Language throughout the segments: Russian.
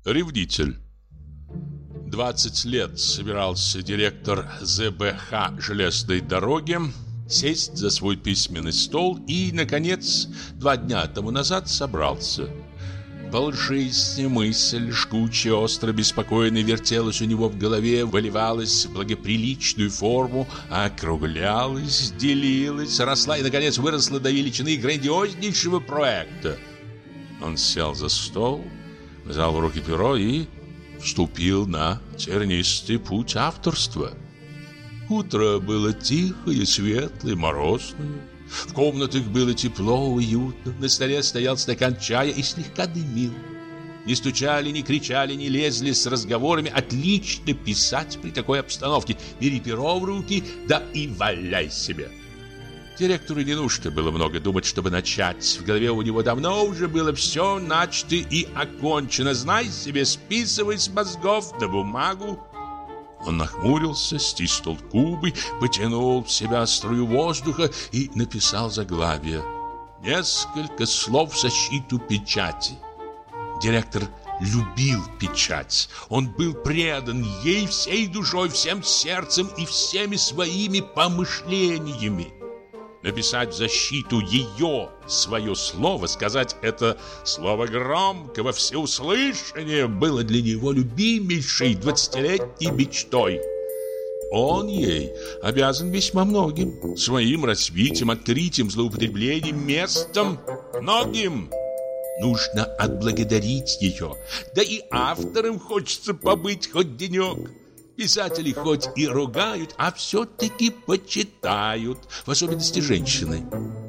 Ревнитель. 20 лет собирался директор ЗБХ железной дороги сесть за свой письменный стол и, наконец, 2 дня тому назад собрался. Полжизни мысль, жгучая, остро, беспокойно вертелась у него в голове, выливалась в благоприличную форму, округлялась, делилась, росла и, наконец, выросла до величины грандиознейшего проекта. Он сел за стол, взял в руки перо и вступил на тернистый путь авторства. Утро было тихое, светлое, морозное. В комнатах было тепло, уютно. На столе стоял стакан чая и слегка дымил. Не стучали, не кричали, не лезли с разговорами. Отлично писать при такой обстановке. Бери перо в руки, да и валяй себе. Директору не нужно было много думать, чтобы начать. В голове у него давно уже было все начато и окончено. Знай себе, списывай с мозгов на бумагу. Он нахмурился, стиснул губы, потянул в себя струю воздуха и написал заглавие. Несколько слов в защиту печати. Директор любил печать. Он был предан ей всей душой, всем сердцем и всеми своими помышлениями. Написать в защиту ее свое слово, сказать это слово громко во всеуслышание, было для него любимейшей 20-летней мечтой. Он ей обязан весьма многим: своим развитием, открытием, злоупотреблением, местом, многим. Нужно отблагодарить ее. Да и авторам хочется побыть хоть денек. Писатели хоть и ругают, а все-таки почитают, в особенности женщины.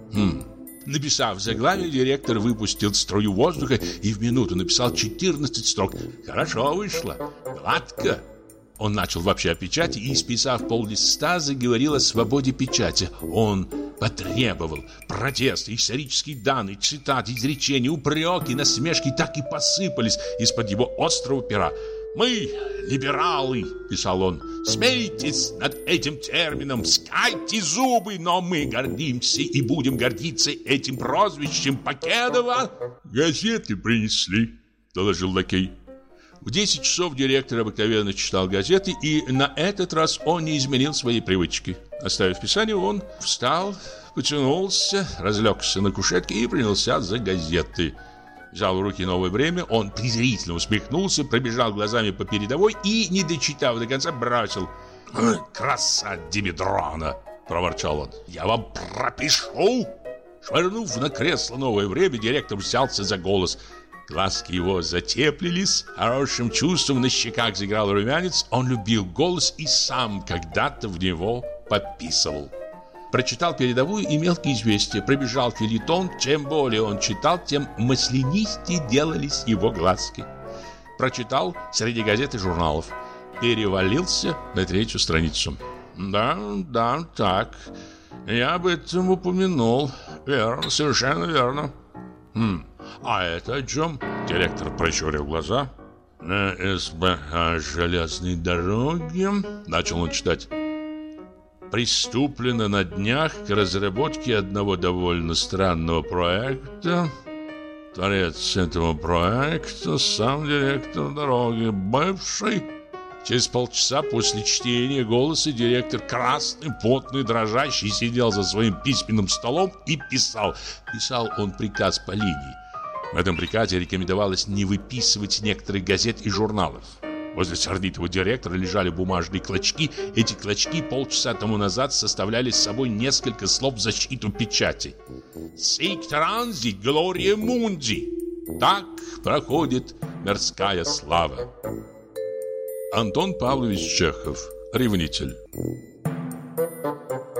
Написав заглавие, директор выпустил струю воздуха и в минуту написал 14 строк. Хорошо вышло, гладко. Он начал вообще о печати и, исписав пол-листа, заговорил о свободе печати. Он потребовал. Протесты, исторические данные, цитаты, изречения, упреки, насмешки так и посыпались из-под его острого пера. «Мы, либералы, — писал он, — смейтесь над этим термином, скальте зубы, но мы гордимся и будем гордиться этим прозвищем Покедова». «Газеты принесли», — доложил лакей. В 10 часов директор обыкновенно читал газеты, и на этот раз он не изменил своей привычки. Оставив писание, он встал, потянулся, разлегся на кушетке и принялся за газеты. Взял в руки «Новое время», он презрительно усмехнулся, пробежал глазами по передовой и, не дочитав до конца, бросил. «Краса Димедрона!» – проворчал он. «Я вам пропишу!» Швырнув на кресло «Новое время», директор взялся за голос. Глазки его затеплились, хорошим чувством на щеках заиграл румянец. Он любил голос и сам когда-то в него подписывал. Прочитал передовую и мелкие известия, пробежал фельетон. Чем более он читал, тем маслянистее делались его глазки. Прочитал среди газет и журналов. Перевалился на 3-ю страницу. Да, так. Я об этом упомянул. Верно, совершенно верно. А это о чем? Директор прищурил глаза. На СБХ железной дороги, начал он читать. Приступлено на днях к разработке одного довольно странного проекта. Творец этого проекта — сам директор дороги, бывший. Через полчаса после чтения голоса директор, красный, потный, дрожащий, сидел за своим письменным столом и писал. Писал он приказ по линии. В этом приказе рекомендовалось не выписывать некоторых газет и журналов. Возле сердитого директора лежали бумажные клочки. Эти клочки полчаса тому назад составляли с собой несколько слов в защиту печати. «Сик транзит, глория мунди». Так проходит мирская слава. Антон Павлович Чехов. Ревнитель.